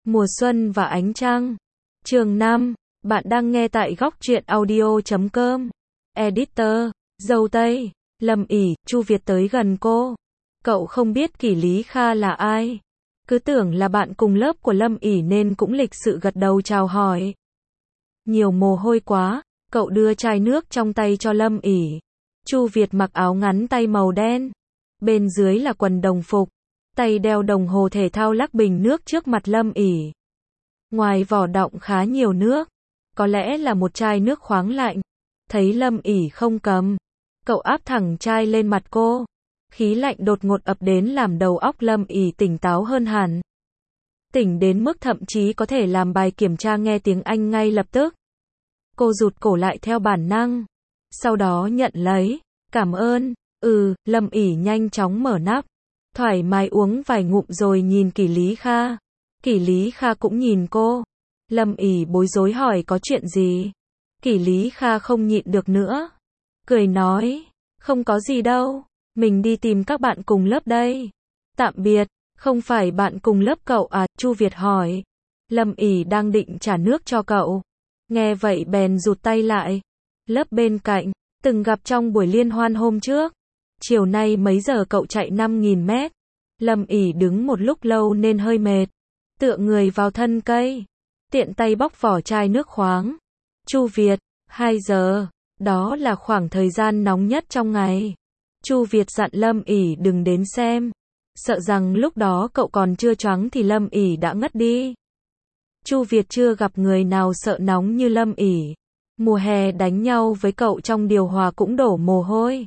Mùa xuân và ánh trăng. Chương 5. Bạn đang nghe tại góc truyện audio.com. Editor, Dâu Tây, Lâm ỉ, Chu Việt tới gần cô. Cậu không biết Kỷ Lý Kha là ai. Cứ tưởng là bạn cùng lớp của Lâm ỉ nên cũng lịch sự gật đầu chào hỏi. Nhiều mồ hôi quá, cậu đưa chai nước trong tay cho Lâm ỉ. Chu Việt mặc áo ngắn tay màu đen. Bên dưới là quần đồng phục. Tay đeo đồng hồ thể thao lắc bình nước trước mặt Lâm ỉ. Ngoài vỏ đọng khá nhiều nước. Có lẽ là một chai nước khoáng lạnh. Thấy Lâm ỉ không cầm. Cậu áp thẳng chai lên mặt cô. Khí lạnh đột ngột ập đến làm đầu óc Lâm ỉ tỉnh táo hơn hẳn. Tỉnh đến mức thậm chí có thể làm bài kiểm tra nghe tiếng Anh ngay lập tức. Cô rụt cổ lại theo bản năng. Sau đó nhận lấy. Cảm ơn. Lâm ỉ nhanh chóng mở nắp. Thoải mái uống vài ngụm rồi nhìn Kỷ Lý Kha. Kỷ Lý Kha cũng nhìn cô. Lâm ỉ bối rối hỏi có chuyện gì. Kỷ Lý Kha không nhịn được nữa. Cười nói. Không có gì đâu. Mình đi tìm các bạn cùng lớp đây. Tạm biệt. Không phải bạn cùng lớp cậu à? Chu Việt hỏi. Lâm ỉ đang định trả nước cho cậu. Nghe vậy bèn rụt tay lại. Lớp bên cạnh. Từng gặp trong buổi liên hoan hôm trước. Chiều nay mấy giờ cậu chạy 5.000 mét. Lâm ỉ đứng một lúc lâu nên hơi mệt. Tựa người vào thân cây. Tiện tay bóc vỏ chai nước khoáng. Chu Việt, 2 giờ. Đó là khoảng thời gian nóng nhất trong ngày. Chu Việt dặn Lâm ỉ đừng đến xem. Sợ rằng lúc đó cậu còn chưa choáng thì Lâm ỉ đã ngất đi. Chu Việt chưa gặp người nào sợ nóng như Lâm ỉ. Mùa hè đánh nhau với cậu trong điều hòa cũng đổ mồ hôi.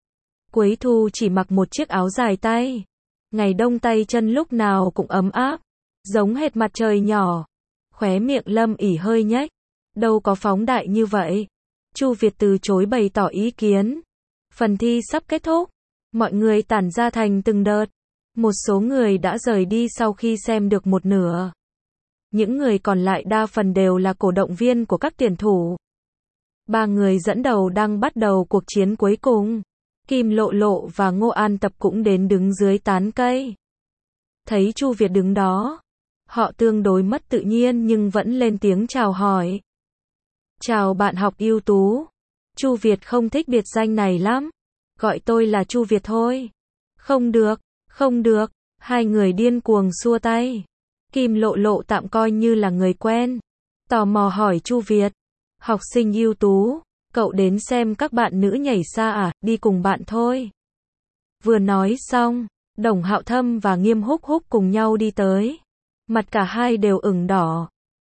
Cuối thu chỉ mặc một chiếc áo dài tay. Ngày đông tay chân lúc nào cũng ấm áp. Giống hệt mặt trời nhỏ. Khóe miệng Lâm ỉ hơi nhếch. Đâu có phóng đại như vậy. Chu Việt từ chối bày tỏ ý kiến. Phần thi sắp kết thúc. Mọi người tản ra thành từng đợt. Một số người đã rời đi sau khi xem được một nửa. Những người còn lại đa phần đều là cổ động viên của các tuyển thủ. 3 người dẫn đầu đang bắt đầu cuộc chiến cuối cùng. Kim Lộ Lộ và Ngô An Tập cũng đến đứng dưới tán cây. Thấy Chu Việt đứng đó, họ tương đối mất tự nhiên nhưng vẫn lên tiếng chào hỏi. Chào bạn học ưu tú. Chu Việt không thích biệt danh này lắm. Gọi tôi là Chu Việt thôi. Không được, không được. Hai người điên cuồng xua tay. Kim Lộ Lộ tạm coi như là người quen. Tò mò hỏi Chu Việt. Học sinh ưu tú. Cậu đến xem các bạn nữ nhảy xa à? Đi cùng bạn thôi. Vừa nói xong, Đồng Hạo Thâm và Nghiêm Húc Húc cùng nhau đi tới. Mặt cả hai đều ửng đỏ.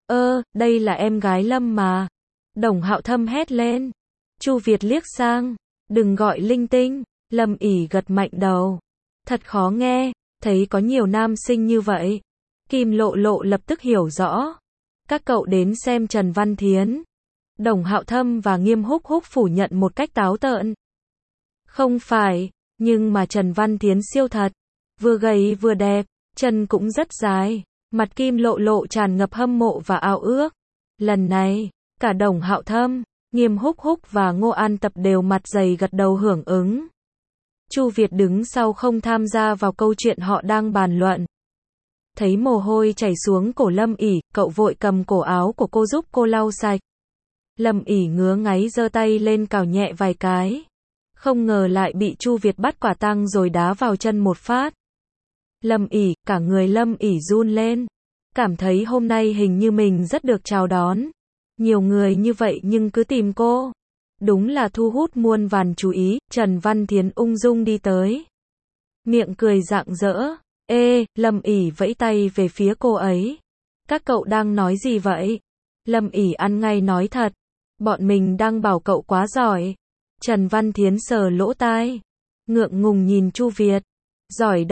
Đây là em gái Lâm mà. Đồng Hạo Thâm hét lên. Chu Việt liếc sang. Đừng gọi linh tinh. Lâm ỉ gật mạnh đầu. Thật khó nghe. Thấy có nhiều nam sinh như vậy. Kim Lộ Lộ lập tức hiểu rõ. Các cậu đến xem Trần Văn Thiến. Đồng Hạo Thâm và Nghiêm Húc Húc phủ nhận một cách táo tợn. Không phải, nhưng mà Trần Văn Thiến siêu thật. Vừa gầy vừa đẹp, chân cũng rất dài. Mặt Kim Lộ Lộ tràn ngập hâm mộ và ao ước. Lần này, cả Đồng Hạo Thâm, Nghiêm Húc Húc và Ngô An Tập đều mặt dày gật đầu hưởng ứng. Chu Việt đứng sau không tham gia vào câu chuyện họ đang bàn luận. Thấy mồ hôi chảy xuống cổ Lâm ỉ, cậu vội cầm cổ áo của cô giúp cô lau sạch. Lâm ỉ ngứa ngáy giơ tay lên cào nhẹ vài cái. Không ngờ lại bị Chu Việt bắt quả tang rồi đá vào chân một phát. Lâm ỉ, cả người Lâm ỉ run lên. Cảm thấy hôm nay hình như mình rất được chào đón. Nhiều người như vậy nhưng cứ tìm cô. Đúng là thu hút muôn vàn chú ý. Trần Văn Thiến ung dung đi tới. Miệng cười rạng rỡ. Lâm ỉ vẫy tay về phía cô ấy. Các cậu đang nói gì vậy? Lâm ỉ ăn ngay nói thật. Bọn mình đang bảo cậu quá giỏi. Trần Văn Thiến sờ lỗ tai. Ngượng ngùng nhìn Chu Việt. Giỏi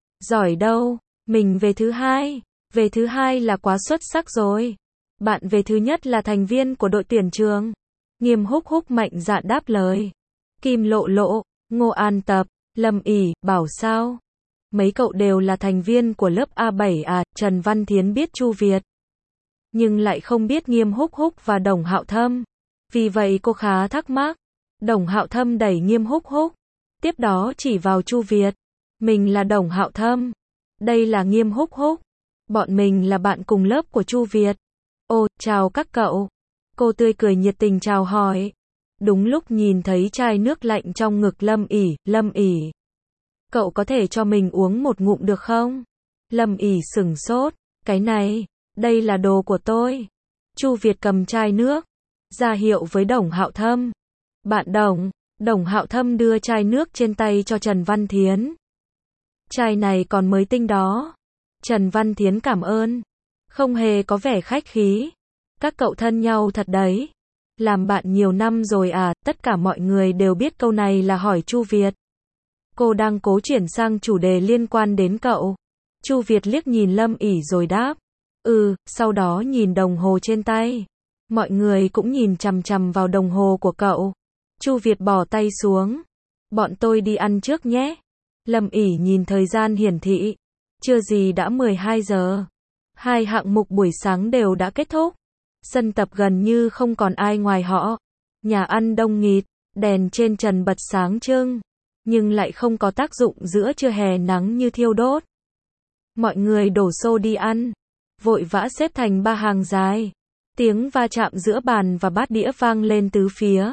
đâu, mình về thứ hai. Về thứ hai là quá xuất sắc rồi. Bạn về thứ nhất là thành viên của đội tuyển trường. Nghiêm Húc Húc mạnh dạn đáp lời. Kim Lộ Lộ, Ngô An Tập, Lâm ỉ, bảo sao? Mấy cậu đều là thành viên của lớp A7 à? Trần Văn Thiến biết Chu Việt. Nhưng lại không biết Nghiêm Húc Húc và Đồng Hạo Thâm. Vì vậy cô khá thắc mắc. Đồng Hạo Thâm đẩy Nghiêm Húc Húc. Tiếp đó chỉ vào Chu Việt. Mình là Đồng Hạo Thâm. Đây là Nghiêm Húc Húc. Bọn mình là bạn cùng lớp của Chu Việt. Ồ, chào các cậu. Cô tươi cười nhiệt tình chào hỏi. Đúng lúc nhìn thấy chai nước lạnh trong ngực Lâm ỉ. Cậu có thể cho mình uống một ngụm được không? Lâm ỉ sửng sốt. Cái này, đây là đồ của tôi. Chu Việt cầm chai nước, ra hiệu với Đồng Hạo Thâm. Bạn Đồng Hạo Thâm đưa chai nước trên tay cho Trần Văn Thiến. Chai này còn mới tinh đó. Trần Văn Thiến cảm ơn. Không hề có vẻ khách khí. Các cậu thân nhau thật đấy. Làm bạn nhiều năm rồi à, tất cả mọi người đều biết câu này là hỏi Chu Việt. Cô đang cố chuyển sang chủ đề liên quan đến cậu. Chu Việt liếc nhìn Lâm ỉ rồi đáp. Sau đó nhìn đồng hồ trên tay. Mọi người cũng nhìn chằm chằm vào đồng hồ của cậu. Chu Việt bỏ tay xuống. Bọn tôi đi ăn trước nhé. Lâm ỉ nhìn thời gian hiển thị. Chưa gì đã 12 giờ. 2 hạng mục buổi sáng đều đã kết thúc. Sân tập gần như không còn ai ngoài họ. Nhà ăn đông nghịt, đèn trên trần bật sáng trưng, nhưng lại không có tác dụng giữa trưa hè nắng như thiêu đốt. Mọi người đổ xô đi ăn, vội vã xếp thành 3 hàng dài. Tiếng va chạm giữa bàn và bát đĩa vang lên tứ phía.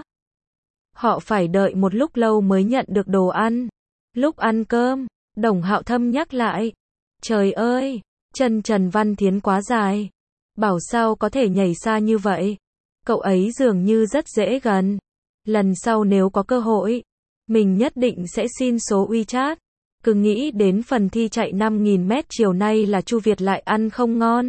Họ phải đợi một lúc lâu mới nhận được đồ ăn. Lúc ăn cơm, Đồng Hạo Thâm nhắc lại. Trời ơi, chân Trần Văn Thiến quá dài. Bảo sao có thể nhảy xa như vậy. Cậu ấy dường như rất dễ gần. Lần sau nếu có cơ hội, mình nhất định sẽ xin số WeChat. Cứ nghĩ đến phần thi chạy 5.000 mét chiều nay là Chu Việt lại ăn không ngon.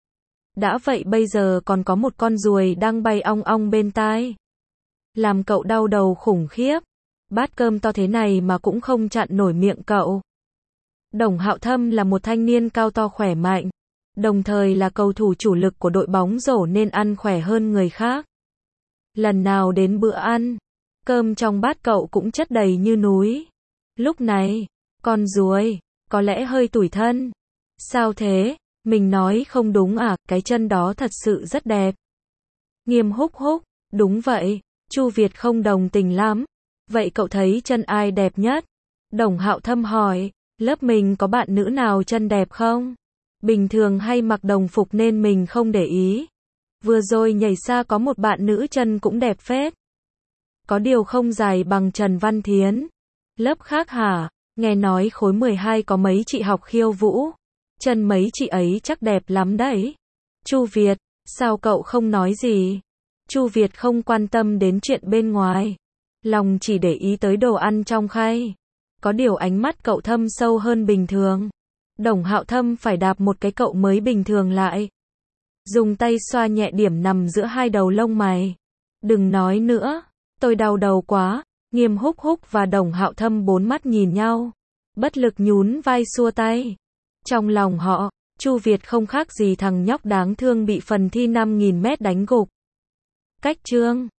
Đã vậy bây giờ còn có một con ruồi đang bay ong ong bên tai. Làm cậu đau đầu khủng khiếp. Bát cơm to thế này mà cũng không chặn nổi miệng cậu. Đồng Hạo Thâm là một thanh niên cao to khỏe mạnh, đồng thời là cầu thủ chủ lực của đội bóng rổ nên ăn khỏe hơn người khác. Lần nào đến bữa ăn, cơm trong bát cậu cũng chất đầy như núi. Lúc này, con ruồi, có lẽ hơi tủi thân. Sao thế? Mình nói không đúng à, cái chân đó thật sự rất đẹp. Nghiêm Húc, đúng vậy, Chu Việt không đồng tình lắm. Vậy cậu thấy chân ai đẹp nhất? Đồng Hạo Thâm hỏi, lớp mình có bạn nữ nào chân đẹp không? Bình thường hay mặc đồng phục nên mình không để ý. Vừa rồi nhảy xa có một bạn nữ chân cũng đẹp phết. Có điều không dài bằng Trần Văn Thiến. Lớp khác hả? Nghe nói khối 12 có mấy chị học khiêu vũ. Chân mấy chị ấy chắc đẹp lắm đấy. Chu Việt, sao cậu không nói gì? Chu Việt không quan tâm đến chuyện bên ngoài. Lòng chỉ để ý tới đồ ăn trong khay. Có điều ánh mắt cậu thâm sâu hơn bình thường. Đồng Hạo Thâm phải đạp một cái cậu mới bình thường lại. Dùng tay xoa nhẹ điểm nằm giữa hai đầu lông mày. Đừng nói nữa, tôi đau đầu quá. Nghiêm Húc và Đồng Hạo Thâm bốn mắt nhìn nhau. Bất lực nhún vai xua tay. Trong lòng họ, Chu Việt không khác gì thằng nhóc đáng thương bị phần thi 5.000 mét đánh gục. Cách chương